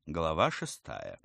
Глава 6.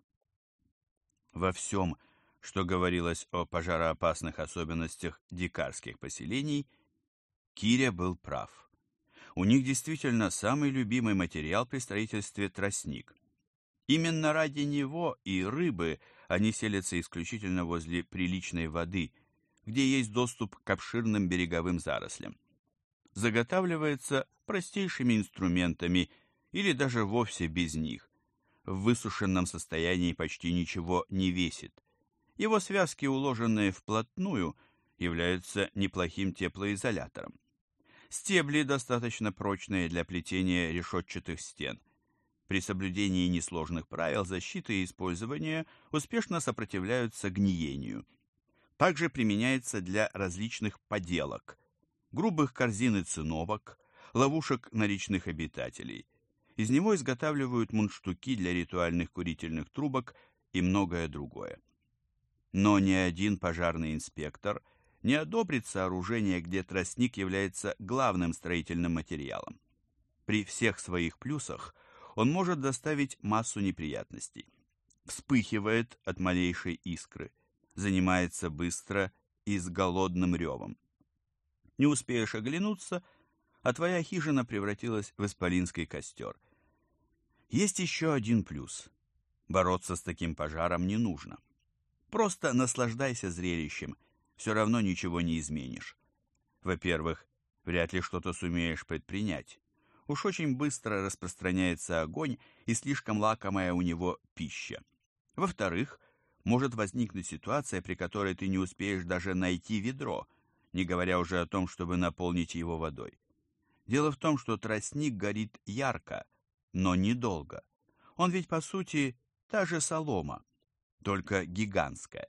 Во всем, что говорилось о пожароопасных особенностях дикарских поселений, Киря был прав. У них действительно самый любимый материал при строительстве тростник. Именно ради него и рыбы они селятся исключительно возле приличной воды, где есть доступ к обширным береговым зарослям. Заготавливается простейшими инструментами или даже вовсе без них. В высушенном состоянии почти ничего не весит. Его связки, уложенные вплотную, являются неплохим теплоизолятором. Стебли достаточно прочные для плетения решетчатых стен. При соблюдении несложных правил защиты и использования успешно сопротивляются гниению. Также применяется для различных поделок, грубых корзин и циновок, ловушек на речных обитателей. Из него изготавливают мундштуки для ритуальных курительных трубок и многое другое. Но ни один пожарный инспектор не одобрит сооружение, где тростник является главным строительным материалом. При всех своих плюсах он может доставить массу неприятностей. Вспыхивает от малейшей искры, занимается быстро и с голодным ревом. Не успеешь оглянуться, а твоя хижина превратилась в исполинский костер. Есть еще один плюс. Бороться с таким пожаром не нужно. Просто наслаждайся зрелищем, все равно ничего не изменишь. Во-первых, вряд ли что-то сумеешь предпринять. Уж очень быстро распространяется огонь и слишком лакомая у него пища. Во-вторых, может возникнуть ситуация, при которой ты не успеешь даже найти ведро, не говоря уже о том, чтобы наполнить его водой. Дело в том, что тростник горит ярко, но недолго. Он ведь, по сути, та же солома, только гигантская.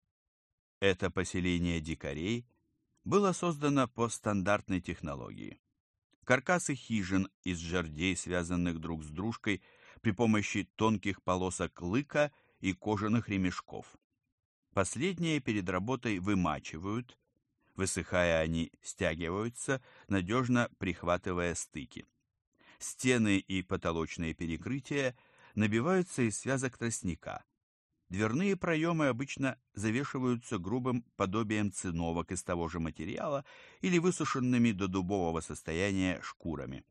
Это поселение дикарей было создано по стандартной технологии. Каркасы хижин из жердей, связанных друг с дружкой при помощи тонких полосок лыка и кожаных ремешков. Последние перед работой вымачивают, высыхая они стягиваются, надежно прихватывая стыки. Стены и потолочные перекрытия набиваются из связок тростника. Дверные проемы обычно завешиваются грубым подобием циновок из того же материала или высушенными до дубового состояния шкурами.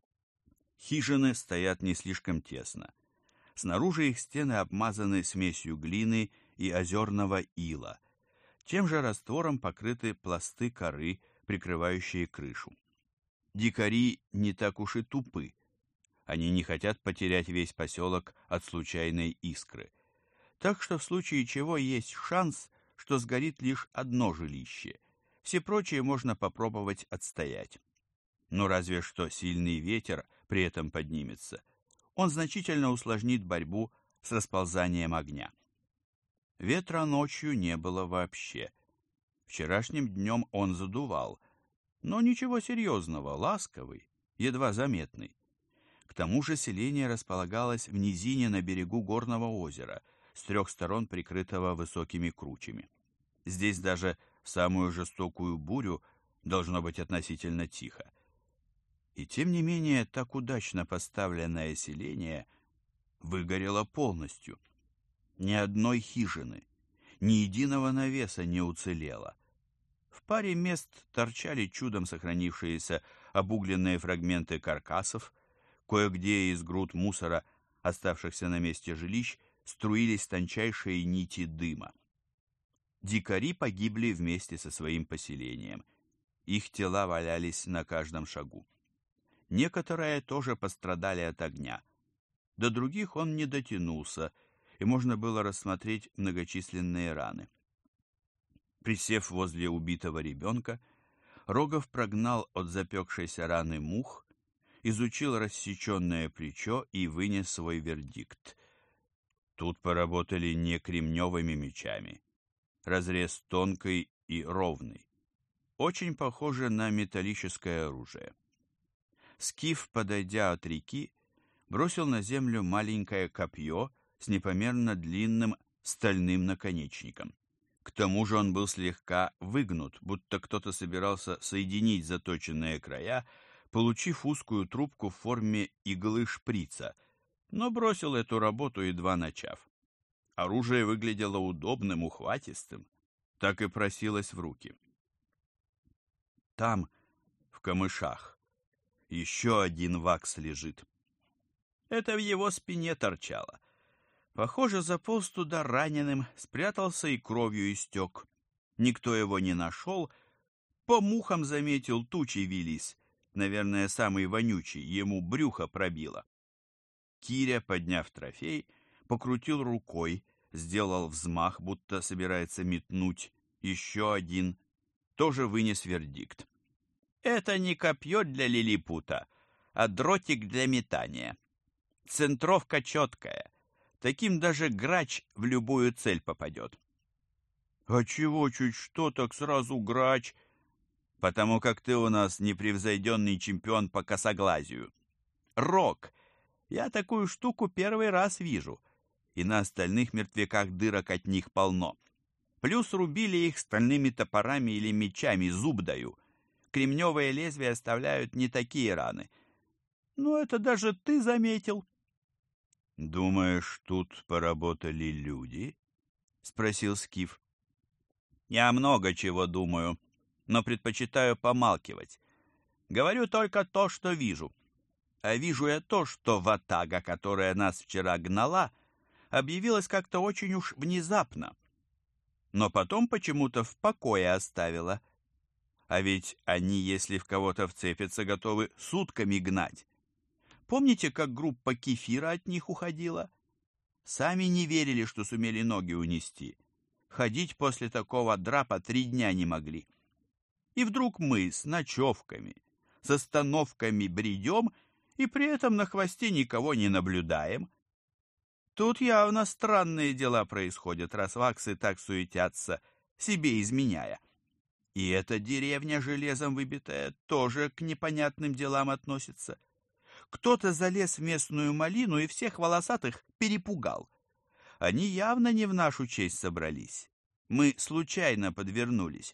Хижины стоят не слишком тесно. Снаружи их стены обмазаны смесью глины и озерного ила. Тем же раствором покрыты пласты коры, прикрывающие крышу. Дикари не так уж и тупы. Они не хотят потерять весь поселок от случайной искры. Так что в случае чего есть шанс, что сгорит лишь одно жилище. Все прочие можно попробовать отстоять. Но разве что сильный ветер при этом поднимется. Он значительно усложнит борьбу с расползанием огня. Ветра ночью не было вообще. Вчерашним днем он задувал, но ничего серьезного, ласковый, едва заметный. К тому же селение располагалось в низине на берегу горного озера, с трех сторон прикрытого высокими кручами. Здесь даже в самую жестокую бурю должно быть относительно тихо. И тем не менее так удачно поставленное селение выгорело полностью. Ни одной хижины, ни единого навеса не уцелело. В паре мест торчали чудом сохранившиеся обугленные фрагменты каркасов, кое-где из груд мусора, оставшихся на месте жилищ, струились тончайшие нити дыма. Дикари погибли вместе со своим поселением. Их тела валялись на каждом шагу. Некоторые тоже пострадали от огня. До других он не дотянулся, и можно было рассмотреть многочисленные раны. Присев возле убитого ребенка, Рогов прогнал от запекшейся раны мух, изучил рассеченное плечо и вынес свой вердикт. Тут поработали не кремневыми мечами. Разрез тонкий и ровный. Очень похоже на металлическое оружие. Скиф, подойдя от реки, бросил на землю маленькое копье с непомерно длинным стальным наконечником. К тому же он был слегка выгнут, будто кто-то собирался соединить заточенные края, получив узкую трубку в форме иглы шприца, но бросил эту работу, едва начав. Оружие выглядело удобным, ухватистым, так и просилось в руки. Там, в камышах, еще один вакс лежит. Это в его спине торчало. Похоже, заполз туда раненым, спрятался и кровью истек. Никто его не нашел. По мухам заметил, тучи вились. Наверное, самый вонючий, ему брюхо пробило. Киря, подняв трофей, покрутил рукой, сделал взмах, будто собирается метнуть. Еще один. Тоже вынес вердикт. Это не копье для лилипута, а дротик для метания. Центровка четкая. Таким даже грач в любую цель попадет. А чего чуть что, так сразу грач? Потому как ты у нас непревзойденный чемпион по косоглазию. Рок, я такую штуку первый раз вижу, и на остальных мертвяках дырок от них полно. Плюс рубили их стальными топорами или мечами, зуб даю. Кремневые лезвия оставляют не такие раны. Ну, это даже ты заметил. «Думаешь, тут поработали люди?» — спросил Скиф. «Я много чего думаю, но предпочитаю помалкивать. Говорю только то, что вижу. А вижу я то, что ватага, которая нас вчера гнала, объявилась как-то очень уж внезапно. Но потом почему-то в покое оставила. А ведь они, если в кого-то вцепятся, готовы сутками гнать. Помните, как группа кефира от них уходила? Сами не верили, что сумели ноги унести. Ходить после такого драпа 3 дня не могли. И вдруг мы с ночевками, с остановками бредем, и при этом на хвосте никого не наблюдаем. Тут явно странные дела происходят, раз ваксы так суетятся, себе изменяя. И эта деревня железом выбитая тоже к непонятным делам относится. Кто-то залез в местную малину и всех волосатых перепугал. Они явно не в нашу честь собрались. Мы случайно подвернулись.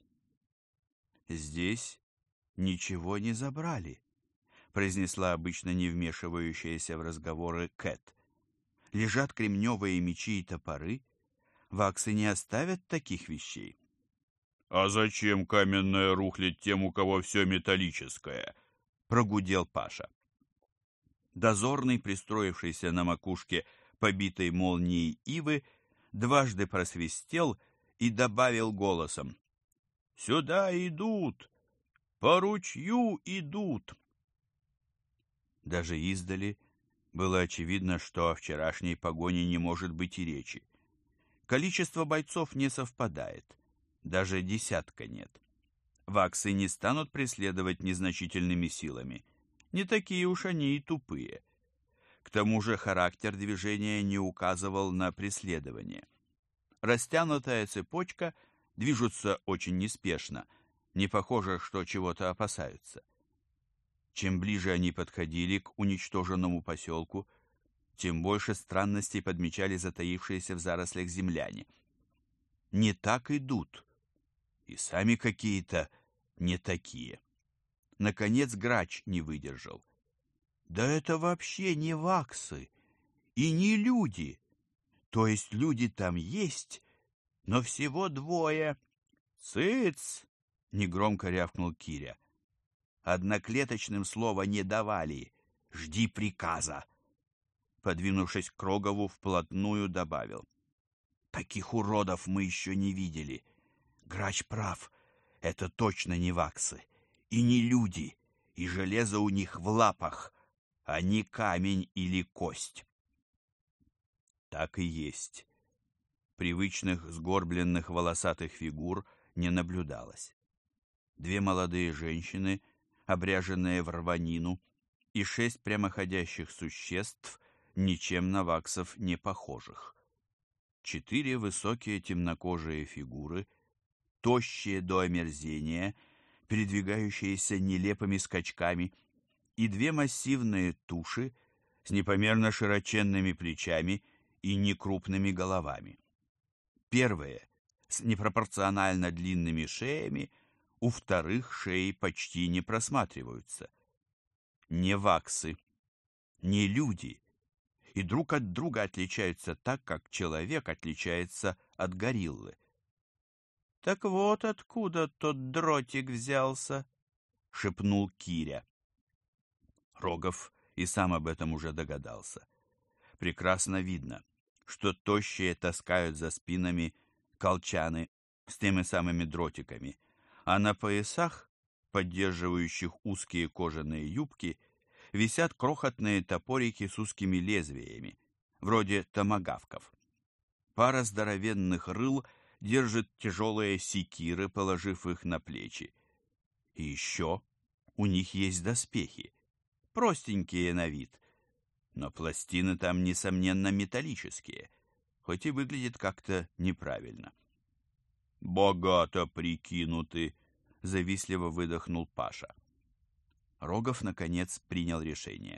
«Здесь ничего не забрали», — произнесла обычно не вмешивающаяся в разговоры Кэт. «Лежат кремневые мечи и топоры. Ваксы не оставят таких вещей». «А зачем каменная рухлядь тем, у кого все металлическое?» — прогудел Паша. Дозорный, пристроившийся на макушке побитой молнией ивы, дважды просвистел и добавил голосом: «Сюда идут! По ручью идут!» Даже издали было очевидно, что о вчерашней погоне не может быть и речи. Количество бойцов не совпадает, даже десятка нет. Ваксы не станут преследовать незначительными силами, не такие уж они и тупые. К тому же характер движения не указывал на преследование. Растянутая цепочка, движутся очень неспешно, не похоже, что чего-то опасаются. Чем ближе они подходили к уничтоженному поселку, тем больше странностей подмечали затаившиеся в зарослях земляне. Не так идут, и сами какие-то не такие. Наконец грач не выдержал. Да это вообще не ваксы и не люди. То есть люди там есть, но всего 2. «Цыц!» — негромко рявкнул Киря. Одноклеточным слова не давали. «Жди приказа!» Подвинувшись к Рогову, вплотную добавил: «Таких уродов мы еще не видели. Грач прав, это точно не ваксы. И не люди, и железо у них в лапах, а не камень или кость». Так и есть. Привычных сгорбленных волосатых фигур не наблюдалось. 2 молодые женщины, обряженные в рванину, и 6 прямоходящих существ, ничем на ваксов не похожих. 4 высокие темнокожие фигуры, тощие до омерзения, передвигающиеся нелепыми скачками, и 2 массивные туши с непомерно широченными плечами и некрупными головами. Первые с непропорционально длинными шеями, у вторых шеи почти не просматриваются. Не ваксы, не люди и друг от друга отличаются так, как человек отличается от гориллы. «Так вот откуда тот дротик взялся», — шепнул Киря. Рогов и сам об этом уже догадался. Прекрасно видно, что тощие таскают за спинами колчаны с теми самыми дротиками, а на поясах, поддерживающих узкие кожаные юбки, висят крохотные топорики с узкими лезвиями, вроде томагавков. Пара здоровенных рыл держит тяжелые секиры, положив их на плечи. И еще у них есть доспехи, простенькие на вид, но пластины там, несомненно, металлические, хоть и выглядит как-то неправильно. «Богато прикинуты», — завистливо выдохнул Паша. Рогов, наконец, принял решение.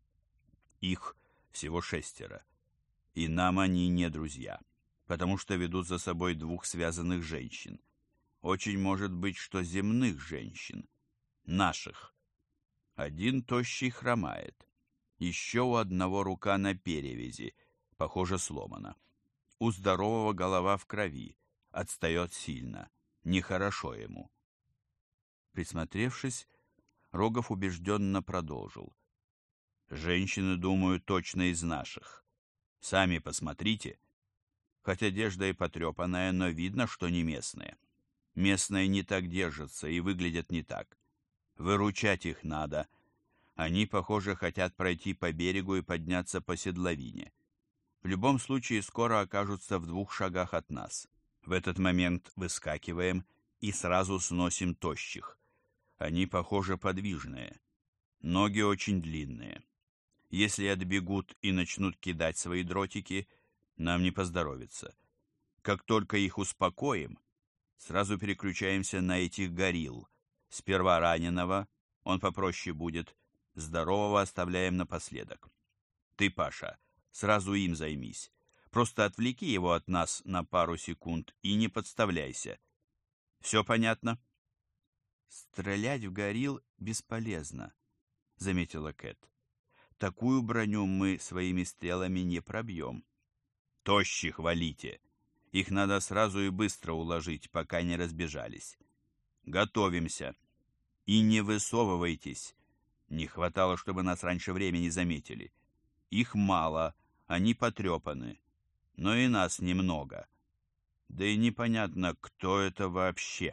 Их всего 6, и нам они не друзья, потому что ведут за собой 2 связанных женщин. Очень может быть, что земных женщин, наших. Один тощий хромает, еще у одного рука на перевязи, похоже, сломана. У здорового голова в крови, отстает сильно, нехорошо ему. Присмотревшись, Рогов убежденно продолжил. «Женщины, думаю, точно из наших. Сами посмотрите. Хоть одежда и потрепанная, но видно, что не местные. Местные не так держатся и выглядят не так. Выручать их надо. Они, похоже, хотят пройти по берегу и подняться по седловине. В любом случае, скоро окажутся в 2 шагах от нас. В этот момент выскакиваем и сразу сносим тощих. Они, похоже, подвижные. Ноги очень длинные. Если отбегут и начнут кидать свои дротики, нам не поздоровится. Как только их успокоим, сразу переключаемся на этих горилл. Сперва раненого, он попроще будет, здорового оставляем напоследок. Ты, Паша, сразу им займись. Просто отвлеки его от нас на пару секунд и не подставляйся. Все понятно?» «Стрелять в горилл бесполезно», — заметила Кэт. «Такую броню мы своими стрелами не пробьем». «Тощих валите. Их надо сразу и быстро уложить, пока не разбежались. Готовимся. И не высовывайтесь. Не хватало, чтобы нас раньше времени заметили. Их мало, они потрепаны, но и нас немного. Да и непонятно, кто это вообще».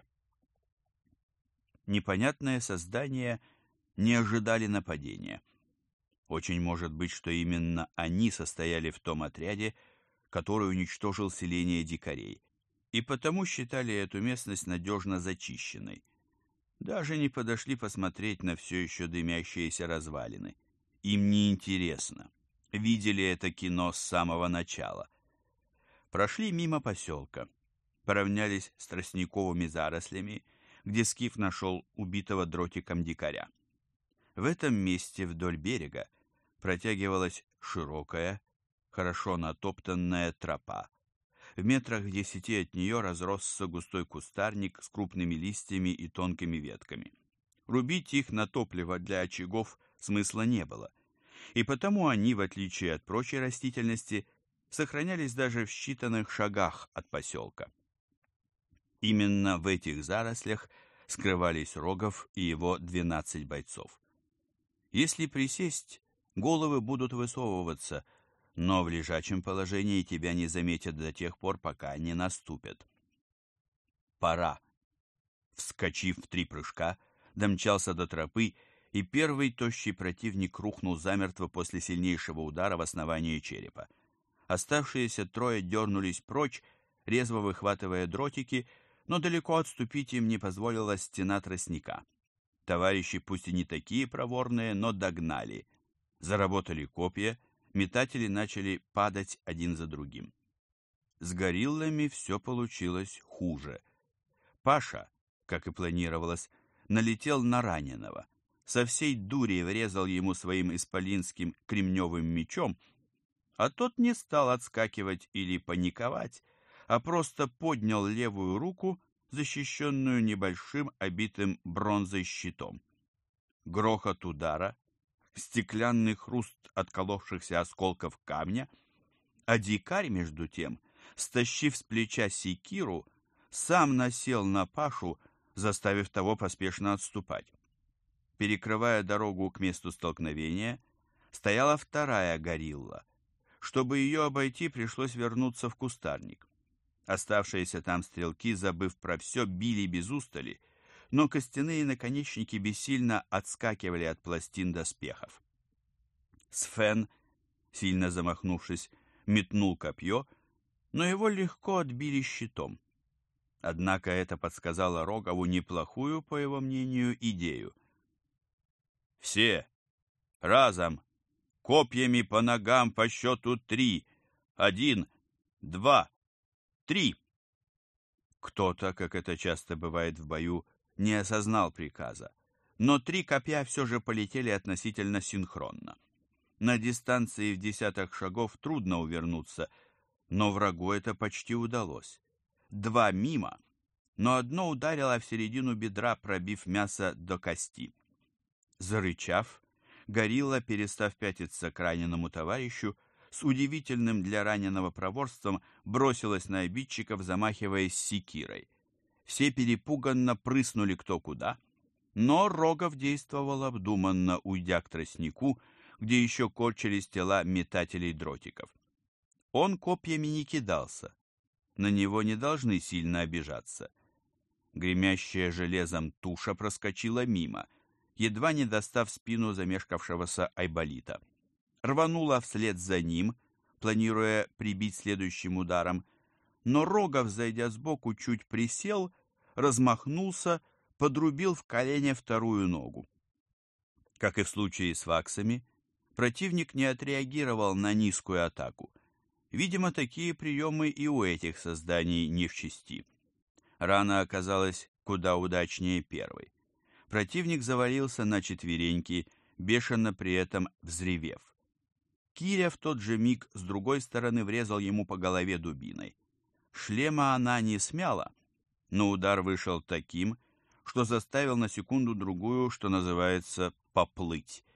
Непонятные создания не ожидали нападения. Очень может быть, что именно они состояли в том отряде, который уничтожил селение дикарей, и потому считали эту местность надежно зачищенной. Даже не подошли посмотреть на все еще дымящиеся развалины. Им не интересно. Видели это кино с самого начала. Прошли мимо поселка, поравнялись с тростниковыми зарослями, где Скиф нашел убитого дротиком дикаря. В этом месте вдоль берега протягивалась широкая, хорошо натоптанная тропа. В метрах в 10 от нее разросся густой кустарник с крупными листьями и тонкими ветками. Рубить их на топливо для очагов смысла не было, и потому они, в отличие от прочей растительности, сохранялись даже в считанных шагах от поселка. Именно в этих зарослях скрывались Рогов и его 12 бойцов. Если присесть, головы будут высовываться, но в лежачем положении тебя не заметят до тех пор, пока не наступят. Пора. Вскочив в 3 прыжка, домчался до тропы, и первый тощий противник рухнул замертво после сильнейшего удара в основание черепа. Оставшиеся 3 дернулись прочь, резво выхватывая дротики, но далеко отступить им не позволила стена тростника. Товарищи, пусть и не такие проворные, но догнали. Заработали копья, метатели начали падать один за другим. С гориллами все получилось хуже. Паша, как и планировалось, налетел на раненого, со всей дури врезал ему своим исполинским кремневым мечом, а тот не стал отскакивать или паниковать, а просто поднял левую руку, защищенную небольшим обитым бронзой щитом. Грохот удара, стеклянный хруст отколовшихся осколков камня, а дикарь, между тем, стащив с плеча секиру, сам насел на Пашу, заставив того поспешно отступать. Перекрывая дорогу к месту столкновения, стояла вторая горилла. Чтобы ее обойти, пришлось вернуться в кустарник. Оставшиеся там стрелки, забыв про все, били без устали, но костяные наконечники бессильно отскакивали от пластин доспехов. Сфен, сильно замахнувшись, метнул копье, но его легко отбили щитом. Однако это подсказало Рогову неплохую, по его мнению, идею. «Все! Разом! Копьями по ногам по счету 3! 1, 2, 3!» Кто-то, как это часто бывает в бою, не осознал приказа, но 3 копья все же полетели относительно синхронно. На дистанции в десяток шагов трудно увернуться, но врагу это почти удалось. 2 мимо, но одно ударило в середину бедра, пробив мясо до кости. Зарычав, горилла, перестав пятиться к раненому товарищу, с удивительным для раненого проворством бросилась на обидчиков, замахиваясь секирой. Все перепуганно прыснули кто куда, но Рогов действовал обдуманно, уйдя к тростнику, где еще корчились тела метателей дротиков. Он копьями не кидался, на него не должны сильно обижаться. Гремящая железом туша проскочила мимо, едва не достав спину замешкавшегося айболита. Рванула вслед за ним, планируя прибить следующим ударом, но Рогов, зайдя сбоку, чуть присел, размахнулся, подрубил в колене вторую ногу. Как и в случае с ваксами, противник не отреагировал на низкую атаку. Видимо, такие приемы и у этих созданий не в чести. Рана оказалась куда удачнее первой. Противник завалился на четвереньки, бешено при этом взревев. Киря в тот же миг с другой стороны врезал ему по голове дубиной. Шлема она не смяла, но удар вышел таким, что заставил на секунду-другую, что называется, поплыть.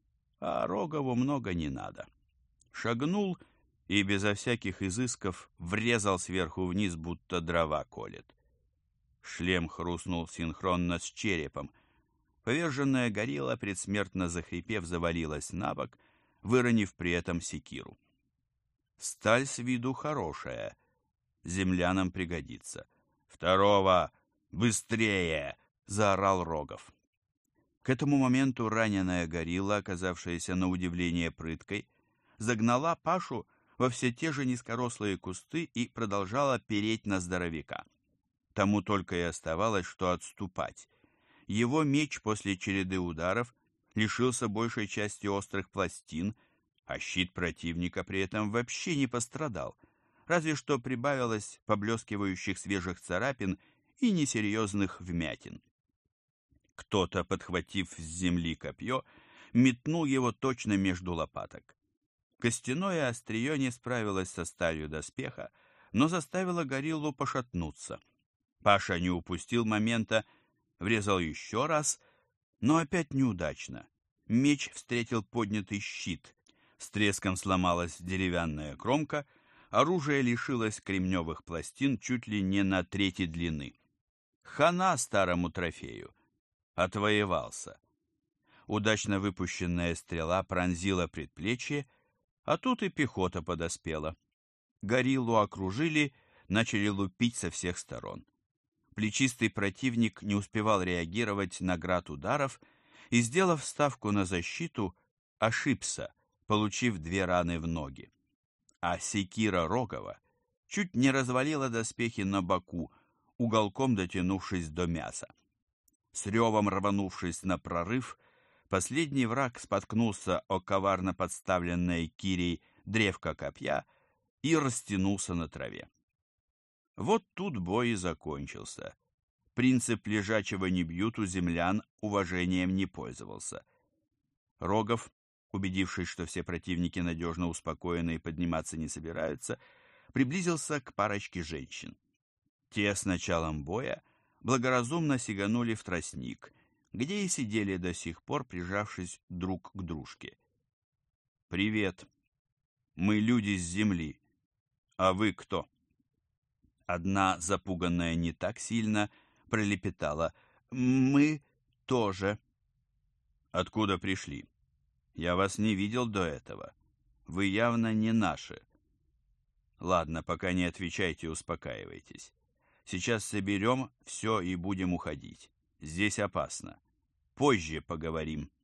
А Рогову много не надо. Шагнул и безо всяких изысков врезал сверху вниз, будто дрова колет. Шлем хрустнул синхронно с черепом. Поверженная горилла, предсмертно захрипев, завалилась на бок, выронив при этом секиру. Сталь с виду хорошая, землянам пригодится. «Второго! Быстрее!» — заорал Рогов. К этому моменту раненая горилла, оказавшаяся на удивление прыткой, загнала Пашу во все те же низкорослые кусты и продолжала переть на здоровяка. Тому только и оставалось, что отступать. Его меч после череды ударов лишился большей части острых пластин, а щит противника при этом вообще не пострадал, разве что прибавилось поблескивающих свежих царапин и несерьезных вмятин. Кто-то, подхватив с земли копье, метнул его точно между лопаток. Костяное острие не справилось со сталью доспеха, но заставило гориллу пошатнуться. Паша не упустил момента, врезал еще раз, но опять неудачно. Меч встретил поднятый щит. С треском сломалась деревянная кромка, оружие лишилось кремневых пластин чуть ли не на трети длины. Хана старому трофею. Отвоевался. Удачно выпущенная стрела пронзила предплечье, а тут и пехота подоспела. Гориллу окружили, начали лупить со всех сторон. Плечистый противник не успевал реагировать на град ударов и, сделав ставку на защиту, ошибся, получив 2 раны в ноги. А секира Рогова чуть не развалила доспехи на боку, уголком дотянувшись до мяса. С ревом рванувшись на прорыв, последний враг споткнулся о коварно подставленное Кирей древко копья и растянулся на траве. Вот тут бой и закончился. Принцип лежачего не бьют у землян уважением не пользовался. Рогов, убедившись, что все противники надежно успокоены и подниматься не собираются, приблизился к парочке женщин. Те с началом боя благоразумно сиганули в тростник, где и сидели до сих пор, прижавшись друг к дружке. «Привет. Мы люди с земли. А вы кто?» Одна, запуганная не так сильно, пролепетала: «Мы тоже». «Откуда пришли? Я вас не видел до этого. Вы явно не наши». «Ладно, пока не отвечайте, успокаивайтесь. Сейчас соберем все и будем уходить. Здесь опасно. Позже поговорим».